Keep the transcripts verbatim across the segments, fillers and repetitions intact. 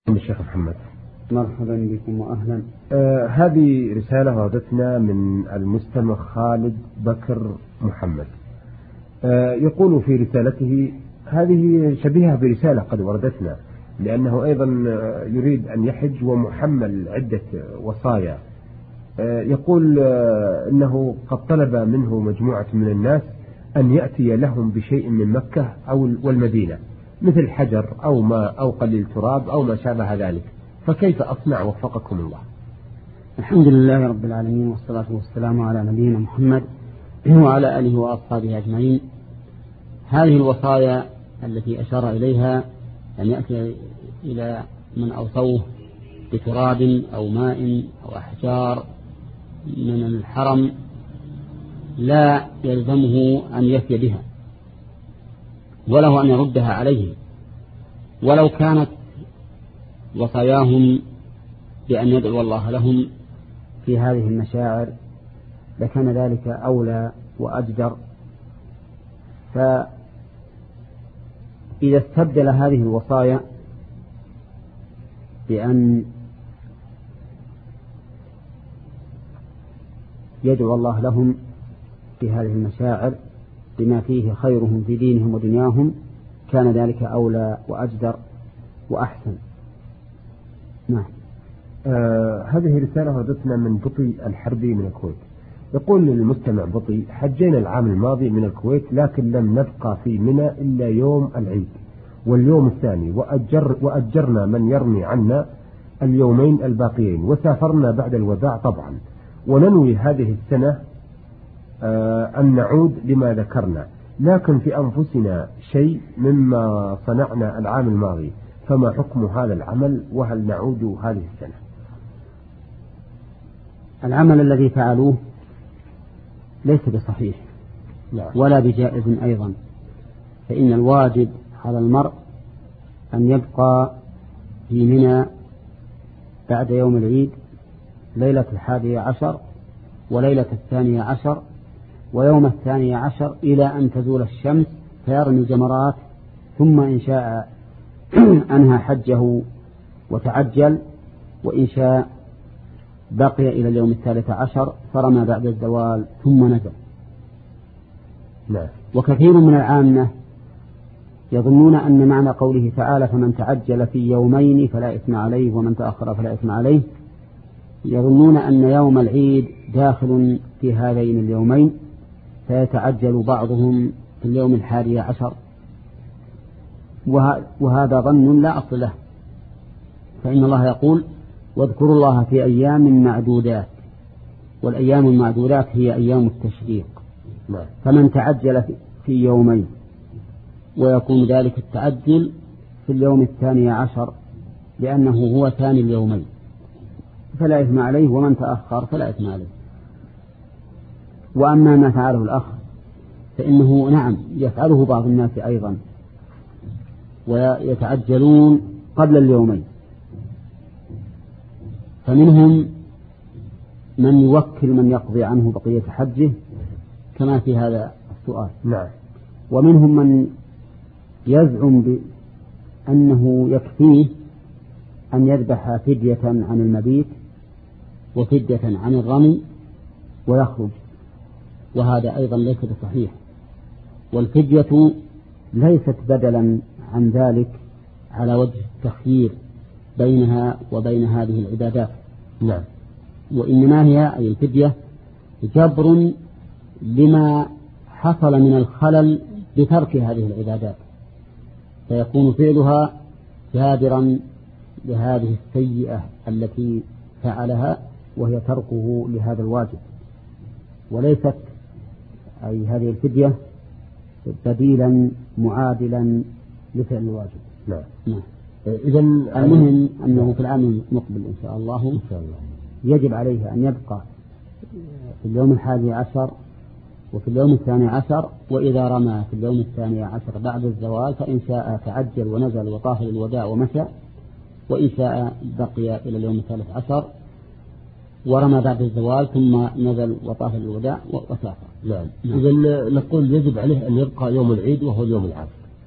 الشيخ محمد، مرحبا بكم وأهلا. آه هذه رسالة وردتنا من المستمع خالد بكر محمد. آه يقول في رسالته، هذه شبيهة برسالة قد وردتنا، لأنه أيضا يريد أن يحج ومحمل عدة وصايا. آه يقول آه إنه قد طلب منه مجموعة من الناس أن يأتي لهم بشيء من مكة أو والمدينة، مثل حجر أو ماء أو قليل تراب أو ما شابه ذلك، فكيف أصنع وفقكم الله؟ الحمد لله رب العالمين، والصلاة والسلام على نبينا محمد وعلى آله وأصحابه أجمعين. هذه الوصايا التي أشار إليها أن يأتي إلى من أوصوه بتراب أو ماء أو أحجار من الحرم لا يلزمه أن يفي بها، وله أن يردها عليه، ولو كانت وصاياهم بأن يدعو الله لهم في هذه المشاعر لكان ذلك أولى وأجدر. فإذا استبدل هذه الوصايا بأن يدعو الله لهم في هذه المشاعر بما فيه خيرهم في دينهم ودنياهم كان ذلك أولى وأجدر وأحسن. نعم. آه هذه رسالة وردتنا من بطي الحربي من الكويت. يقول للمستمع بطي: حجينا العام الماضي من الكويت، لكن لم نبقى في منى إلا يوم العيد واليوم الثاني، وأجر وأجرنا من يرمي عنا اليومين الباقيين، وسافرنا بعد الوداع طبعا، وننوي هذه السنة آه أن نعود لما ذكرنا، لكن في أنفسنا شيء مما صنعنا العام الماضي، فما حكم هذا العمل وهل نعود هذه السنة؟ العمل الذي فعلوه ليس بصحيح لا. ولا بجائز أيضا، فإن الواجب على المرء أن يبقى في منى بعد يوم العيد ليلة الحادية عشر وليلة الثانية عشر ويوم الثانية عشر إلى أن تزول الشمس فيرمي الجمرات، ثم إن شاء أنهى حجه وتعجل، وإن شاء بقي إلى اليوم الثالث عشر فرمى بعد الزوال ثم نزل. لا. وكثير من العامة يظنون أن معنى قوله تعالى: فمن تعجل في يومين فلا إثم عليه ومن تأخر فلا إثم عليه، يظنون أن يوم العيد داخل في هذين اليومين، فيتعجل بعضهم في اليوم الحادي عشر، وهذا ظن لا أصل له، فإن الله يقول: واذكروا الله في أيام معدودات، والأيام المعدودات هي أيام التشريق. فمن تعجل في يومين ويكون ذلك التعجل في اليوم الثاني عشر لأنه هو ثاني اليومين فلا إثم عليه، ومن تأخر فلا إثم عليه. وأما ما فعله الأخ فإنه نعم يفعله بعض الناس أيضا، ويتعجلون قبل اليومين، فمنهم من يوكل من يقضي عنه بقية حجه كما في هذا السؤال. نعم. ومنهم من يزعم بأنه يكفيه أن يذبح فدية عن المبيت وفدية عن الرمي ويخرج، وهذا أيضا ليس بصحيح، والفدية ليست بدلا عن ذلك على وجه التخيير بينها وبين هذه العبادات. نعم. وإنما هي أي الفدية جبر لما حصل من الخلل بترك هذه العبادات، فيكون فعلها جابرا لهذه السيئة التي فعلها، وهي تركه لهذا الواجب، وليست أي هذه الفدية بديلا معادلا لفعل الواجب. نعم. نعم. إذا المهم أنه في العام المقبل إن شاء الله إن شاء الله يجب عليه أن يبقى في اليوم الحادي عشر وفي اليوم الثاني عشر، وإذا رمى في اليوم الثاني عشر بعد الزوال فإن شاء تعجل ونزل وطاف للوداع ومشى، وإن شاء بقي إلى اليوم الثالث عشر ورمى بعد الزوال ثم نزل وطاف للوداع وسافر. نعم. إذا نقول يجب عليه أن يبقى يوم العيد وهو اليوم العاشر.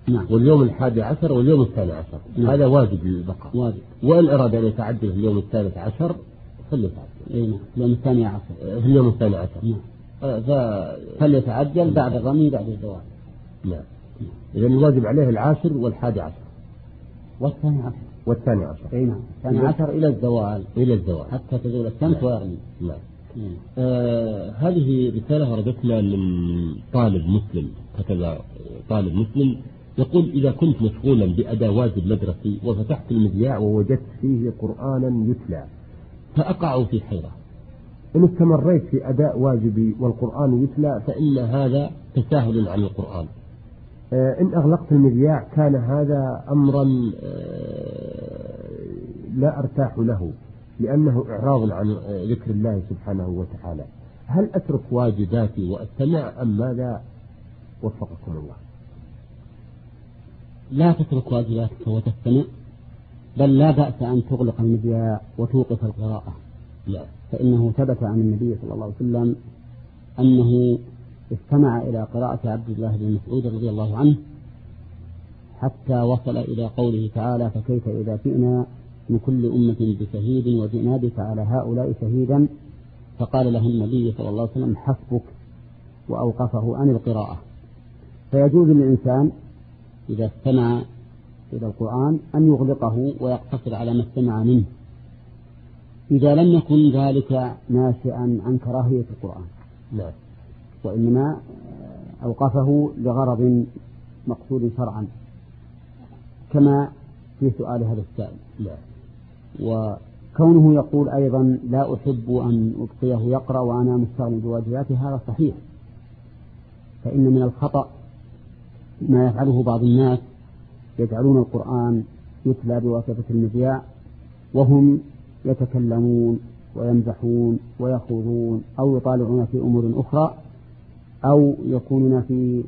نعم. واليوم الحادي عشر واليوم الثاني عشر. نعم. هذا واجب للبقاء. واجب. وإن أراد أن يتعجل في اليوم الثالث عشر فليتعجل. إيه نعم. اليوم الثاني عشر. في اليوم الثاني عشر. نعم. فليتعجل بعد الرمي بعد الزوال. نعم. إذا الواجب عليه العاشر والحادي عشر والثاني عشر والثاني عشر. أي نعم. الثاني عشر إلى الزوال إلى الزوال حتى تزول الشمس ويرمي. نعم. آه هذه رسالة وردتنا من طالب مسلم، كتب طالب مسلم يقول: إذا كنت مشغولا بأداء واجب مدرسي وفتحت المذياع ووجدت فيه قرآنا يتلى فأقع في حيرة، إن استمريت في أداء واجبي والقرآن يتلى فإن هذا تساهل عن القرآن. آه إن أغلقت المذياع كان هذا أمرا آه لا أرتاح له، لأنه إعراض عن ذكر الله سبحانه وتعالى. هل أترك واجباتي وأستمع أم ماذا؟ وفقكم الله. لا تترك واجباتك وتستمع، بل لا بأس أن تغلق المذياع وتوقف القراءة. لا. فإنه ثبت عن النبي صلى الله عليه وسلم أنه استمع إلى قراءة عبد الله بن مسعود رضي الله عنه حتى وصل إلى قوله تعالى: فكيف إذا جئنا من كل أمة بشهيد وجئنا بك على هؤلاء شهيدا، فقال له النبي صلى الله عليه وسلم: حسبك، وأوقفه عن القراءة. فيجوز للإنسان إذا استمع إلى القرآن أن يغلقه ويقتصر على ما استمع منه، إذا لم يكن ذلك ناشئا عن كراهية القرآن. لا. وإنما أوقفه لغرض مقصود شرعا، كما في سؤال هذا السائل. لا. وكونه يقول أيضا: لا أحب أن أبقيه يقرأ وأنا مستغني بواجباته، هذا صحيح. فإن من الخطأ ما يفعله بعض الناس، يجعلون القرآن يتلى بواسطة المذياع وهم يتكلمون ويمزحون ويخوضون أو يطالعون في أمور أخرى، أو يكونون في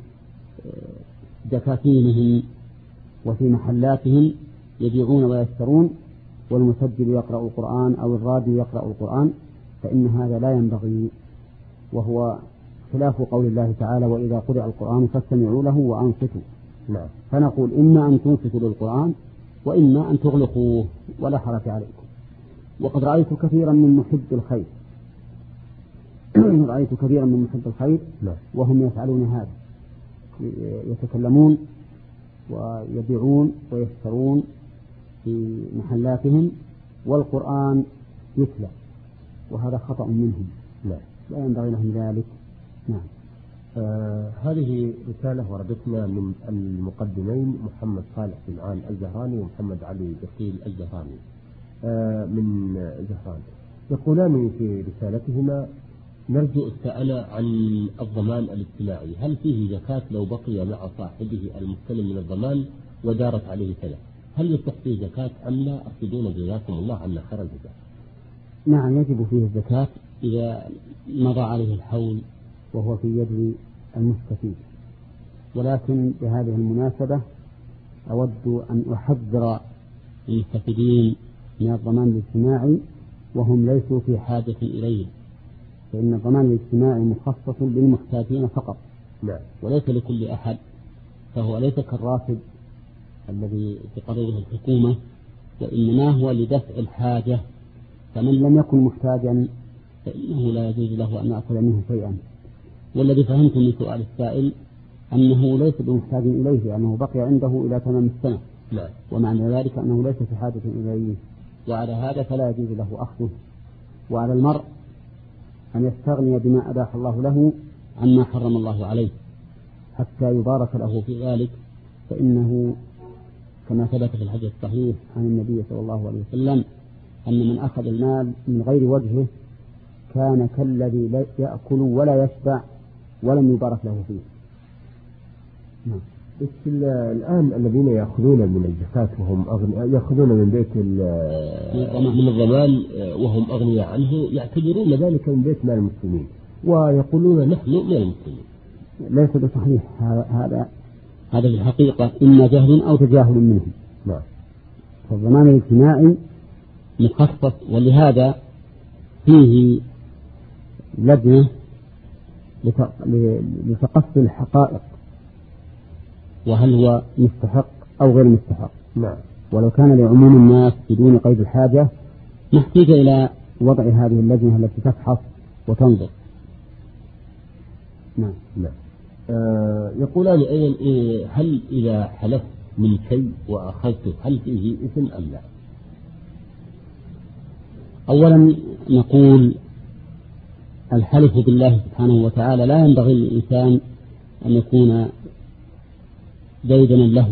دكاكينهم وفي محلاتهم يبيعون ويشترون، والمسجل يقرأ القرآن أو الراديو يقرأ القرآن، فإن هذا لا ينبغي، وهو خلاف قول الله تعالى: وإذا قرأ القرآن فاستمعوا له وأنصتوا. نعم. فنقول: إما أن تنصتوا للقرآن وإما أن تغلقوه ولا حرج عليكم. وقد رأيت كثيرا من محب الخير رأيت كثيرا من محب الخير وهم يفعلون هذا، يتكلمون ويبيعون ويشترون في محلاتهم والقرآن يتلى، وهذا خطأ منهم. لا, لا ينبغي لهم ذلك. نعم. آه هذه رسالة وردتنا من المقدمين محمد صالح سمعان الزهراني ومحمد علي بخيل الزهراني آه من زهران. يقولان في رسالتهما: نرجو السؤال عن الضمان الاجتماعي، هل فيه زكاة لو بقي مع صاحبه المستلم من الضمان ودارت عليه سنة؟ هل يصح فيه زكاة أم لا؟ أفيدونا جزاكم الله عنا خير الجزاء. نعم، يجب فيه الزكاة إذا مضى عليه الحول وهو في يد المستفيد. ولكن بهذه المناسبة أود أن أحذر المستفيدين من الضمان الاجتماعي وهم ليسوا في حاجة إليه، فإن الضمان الاجتماعي مخصص للمحتاجين فقط. نعم. وليس لكل أحد، فهو ليس كالراتب الذي تقرره الحكومة، وإنما هو لدفع الحاجة، فمن لم يكن محتاجا فإنه لا يجوز له أن يأخذ منه شيئا. والذي فهمت من سؤال السائل أنه ليس بمحتاج إليه، لأنه بقي عنده إلى تمام السنة. لا. ومعنى ذلك أنه ليس في حاجة إليه، وعلى هذا فلا يجوز له أخذه. وعلى المرء أن يستغني بما أباح الله له عما حرم الله عليه حتى يبارك له في ذلك، فإنه كما ثبت في الحديث الصحيح عن النبي صلى الله عليه وسلم أن من أخذ المال من غير وجهه كان كالذي لا يأكل ولا يشبع ولم يبارك له فيه. نعم. بس الآن الذين يأخذون من الزكاة وهم أغنياء، يأخذون من بيت من الضمان وهم أغنياء عنه، يعتبرون ذلك من بيت مال المسلمين ويقولون نحن من المسلمين. ليس بصحيح هذا. هذا في الحقيقة إما جهل أو تجاهل منهم. نعم. فالضمان الاجتماعي مخصص، ولهذا فيه لجنة لتقصي الحقائق وهل هو مستحق أو غير مستحق. نعم. ولو كان لعموم الناس بدون قيد الحاجة نحتاج إلى وضع هذه اللجنة التي تفحص وتنظر. نعم. نعم. آه يقولان أيضا إيه هل إذا حلفت من شيء وأخذته هل فيه إثم أم لا؟ أولا نقول الحلف بالله سبحانه وتعالى لا ينبغي للإنسان أن يكون ديدنا له،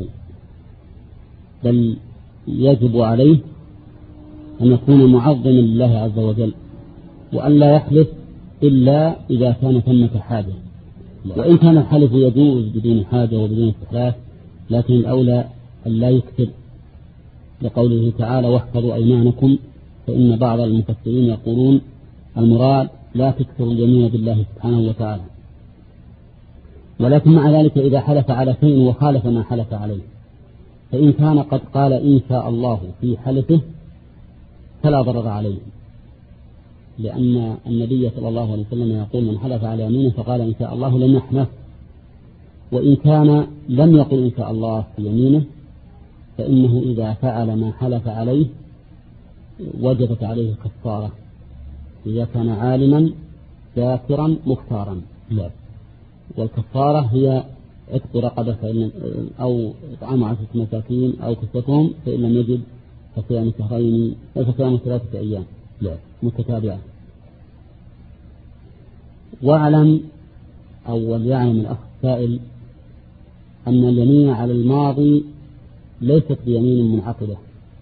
بل يجب عليه أن يكون معظما لله عز وجل، وأن لا يحلف إلا إذا كان ثمة حاجة. وإن كان الحلف يجوز بدون حاجة وبدون استحلاف، لكن الأولى أن لا يكثر، لقوله تعالى واحفظوا أيمانكم، فإن بعض المفسرين يقولون المراد لا تكثر اليمين بالله سبحانه وتعالى. ولكن مع ذلك إذا حلف على شيء وخالف ما حلف عليه، فإن كان قد قال إن شاء الله في حلفه فلا ضرر عليه، لأن النبي صلى الله عليه وسلم يقول من حلف على يمينه فقال إن شاء الله لم يحنث. وإن كان لم يقل إن شاء الله في يمينه فإنه إذا فعل ما حلف عليه وجبت عليه كفارة إذا كان عالما ذاكرا مختارا. لا. والكفارة هي عتق رقبة فإن أو إطعام عشرة مساكين أو كسوتهم، فإن لم يجد فصيام شهرين فصيام ثلاثة أيام لا متتابعة. واعلم أو وليعلم الأخ السائل أن اليمين على الماضي ليست بيمين منعقدة،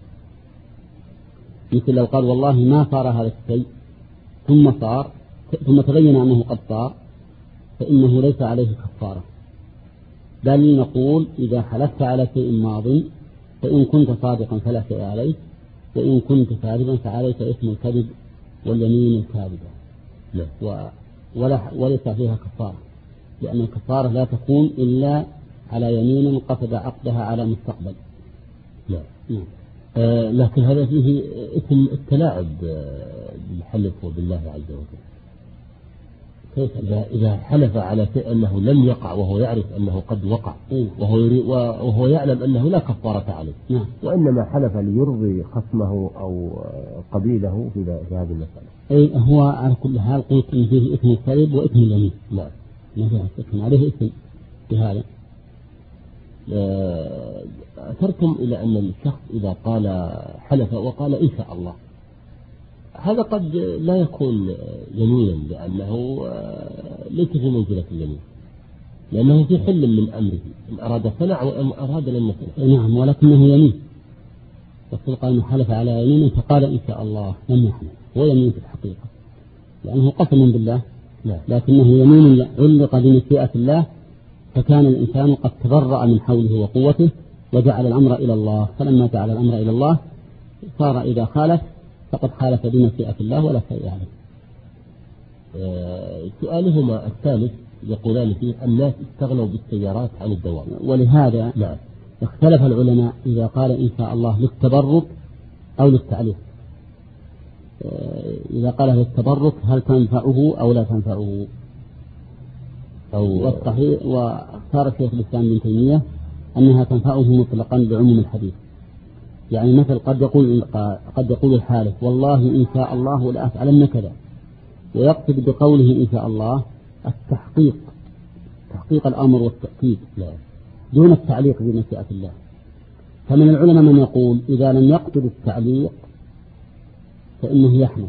مثل لو قال والله ما صار هذا الشيء ثم صار ثم تبين أنه قد صار فإنه ليس عليه كفارة، بل نقول إذا حلفت على شيء ماض فإن كنت صادقا فلا شيء عليك، وإن كنت كاذبا فعليك اسم الكذب واليمين الكاذبة. لا. ولا وليس فيها كفارة، لأن الكفارة لا تكون إلا على يمين قصد عقدها على مستقبل. لا. نعم. آه لكن هذا فيه اسم التلاعب بالحلف وبالله عز وجل. كيف إذا, إذا حلف على شيء أنه لم يقع وهو يعرف أنه قد وقع وهو, وهو يعلم أنه لا كفارة عليه. نعم. وإنما حلف ليرضي خصمه أو قبيله في هذه المسألة. أي هو على كل حال قلت إن فيه اسم الكذب واسم اليمين. نعم. ما فيها اسم عليه اسم بهذا. أثرتم إلى أن الشخص إذا قال حلف وقال إن شاء الله، هذا قد لا يكون يمينا لأنه ليس في منزلة اليمين، لأنه في حل من أمره إن أراد صنع وإن أراد لم يصنع. نعم، ولكنه يمين. الرسول قال إنه حلف على يمين فقال إن شاء الله لم يحلف، هو يمين في الحقيقة لأنه قسم بالله. لا. لكنه يمين علق بمشيئة الله، فكان الإنسان قد تبرأ من حوله وقوته وجعل الأمر إلى الله، فلما جعل الأمر إلى الله صار إذا خالف فقد خالف بمشيئة الله ولا شيء عليه. آه سؤالهما الثالث يقولان فيه الناس استغنوا بالسيارات عن الدوام، ولهذا نعم اختلف العلماء إذا قال إن شاء الله للتبرك أو للتعليق. آه إذا قال للتبرك هل تنفعه أو لا تنفعه؟ أو والصحيح واختار الشيخ الإسلام ابن تيمية أنها تنفعه مطلقا بعموم الحديث. يعني مثل قد يقول قد يقول الحالف والله إن شاء الله لأفعلن كذا، ويقصد بقوله إن شاء الله التحقيق، تحقيق الأمر والتأكيد دون التعليق بمشيئة الله. فمن العلماء من يقول إذا لم يقصد التعليق فإنه يحنث،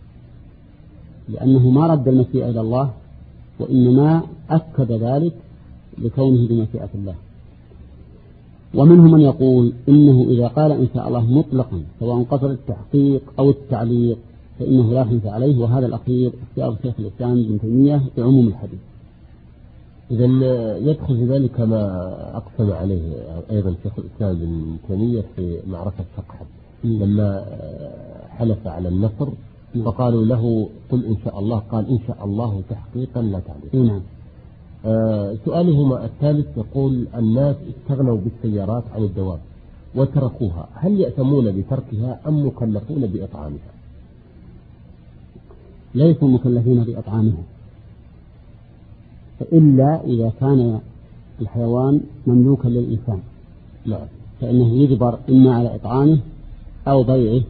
لأنه ما رد المشيئة إلى الله وإنما أكد ذلك لكونه بمشيئة الله. ومنهم من يقول إنه إذا قال إن شاء الله مطلقا سواء قصد التحقيق أو التعليق فإنه لا يحنث عليه، وهذا الأخير اختيار الشيخ الإسلام ابن تيمية بعموم الحديث. إذا يدخل في ذلك ما أقسم عليه أيضا الشيخ الإسلام ابن تيمية في معركة فقحة لما حلف على النصر فقالوا له قل إن شاء الله، قال إن شاء الله تحقيقا لا تعليقا. نعم. آه سؤالهما الثالث يقول الناس استغنوا بالسيارات عن الدواب وتركوها، هل يأثمون بتركها أم مكلفون بإطعامها؟ ليسوا مكلفين بإطعامها إلا إذا كان الحيوان مملوكا للإنسان نعم. فإنه يجبر إما على إطعامه أو بيعه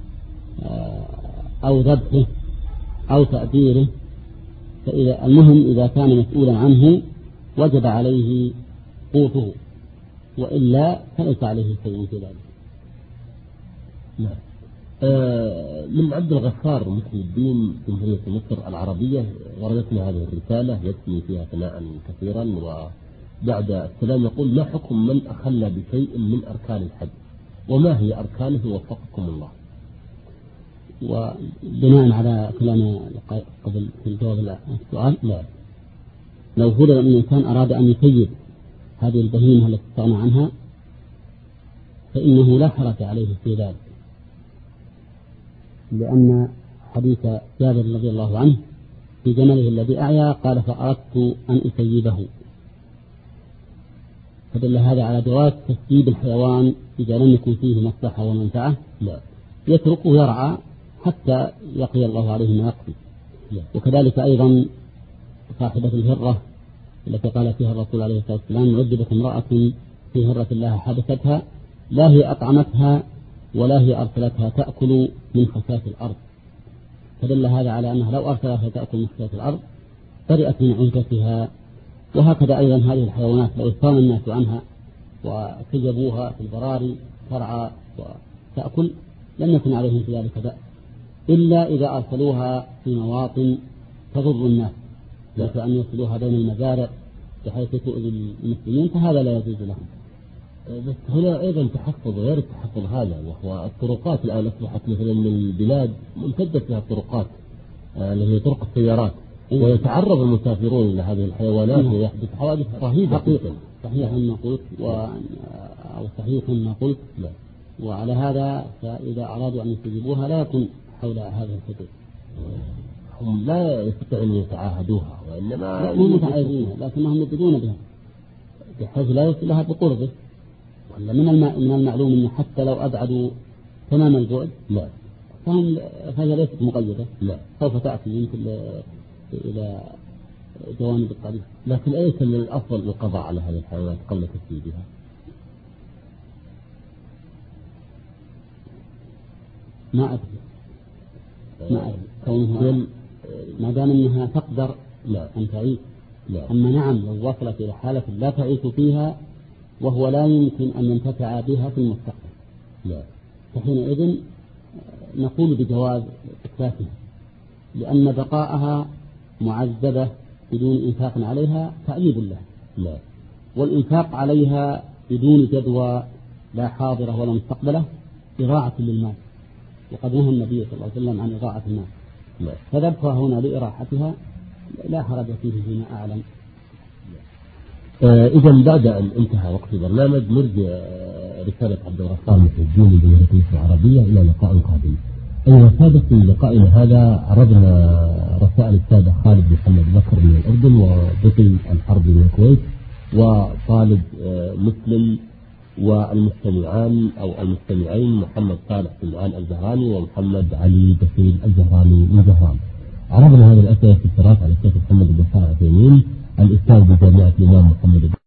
أو ذبحه أو تأديره، فإذا المهم إذا كان مسؤولا عنه وجب عليه قوته، وإلا فليس عليه شيء في ذلك. نعم. آه من عبد الغفار محي الدين جمهورية مصر العربية وردتنا هذه الرسالة يثني فيها ثناء كثيرا، وبعد السلام يقول: ما حكم من أخل بشيء من أركان الحج، وما هي أركانه وفقكم الله؟ وبناء على كلام قبل في الجواب السؤال، نعم، لو فرض أن الإنسان أراد أن يسيد هذه البهيمة التي استغنى عنها فإنه لا حرج عليه في ذلك، لأن حديث جابر رضي الله عنه في جمله الذي أعيا قال: فأردت أن أسيده، فدل هذا على جواز تسييد الحيوان إذا لم يكن فيه مصلحة ومنفعة، لا يتركه يرعى حتى يقضي الله عليه ما يقضي. وكذلك أيضا صاحبة الهرة التي قال فيها الرسول عليه الصلاة والسلام: عذبت امرأة في هرة الله حبستها، لا هي أطعمتها ولا هي أرسلتها تأكل من خساف الأرض، فدل هذا على أنها لو أرسلتها تأكل من خساف الأرض برئت من عزتها. وهكذا أيضا هذه الحيوانات لو استغنى الناس عنها وسجبوها في البراري ترعى وتأكل لم يكن عليهم في ذلك بأس، إلا إذا أرسلوها في مواطن تضر الناس، مثل أن يرسلوها بين المزارع بحيث تؤذي المسلمين، فهذا لا يجوز لهم. بس هنا أيضا تحفظ غير التحفظ هذا، وهو الطرقات الآن أصبحت مثلا من البلاد ممتدة فيها الطرقات اللي هي طرق السيارات، ويتعرض المسافرون إلى هذه الحيوانات ويحدث حوادث رهيبة. حقيقة صحيح ما قلت و... أو صحيح ما قلت، وعلى هذا فإذا أرادوا أن يستجيبوها لا يكون حول هذا الحدود، هم لا يستطيعون أن يتعاهدوها، وإنما هم متعاهدون لكنهم يبدون بها بحيث لا يصل لها بقربه. ولا من الم... من المعلوم أن حتى لو أبعدوا تمام البعد لا فهم فهي ليست مقيدة، لا سوف تأتي يمكن إلى جوانب الطريق. لكن أيضا من الأفضل القضاء على هذه الحيوانات قبل تسييدها. ما أدري ما أدري كونها ما دام أنها تقدر لا أن تعيش. لا. أما نعم لو وصلت إلى حالة لا تعيش فيها وهو لا يمكن أن ينتفع بها في المستقبل، لا فحينئذ نقول بجواز إتلافها، لأن بقاءها معذبة بدون إنفاق عليها تعذيب له، لا والإنفاق عليها بدون جدوى لا حاضرة ولا مستقبلة إراعة للمال، وقد نهى النبي صلى الله عليه وسلم عن إضاعة المال، لا فذبحها هنا لإراحتها لا حرج فيه فيما أعلم. آه إذا بعد أن انتهى وقت البرنامج نرجع رسالة عبد الغفار محي الدين من جمهورية مصر العربية إلى لقاء قادم. أيها السادة، في لقائنا هذا عرضنا رسائل السادة خالد محمد بكر من الأردن وبطي الحرب من الكويت وطالب آه مسلم، والمستمعان أو المستمعين محمد صالح سمعان الزهراني ومحمد علي بخيل الزهراني من زهران. عرضنا هذه الأسئلة في التراث على الشيخ محمد بن صالح عثيمين الأستاذ بجامعة الإمام محمد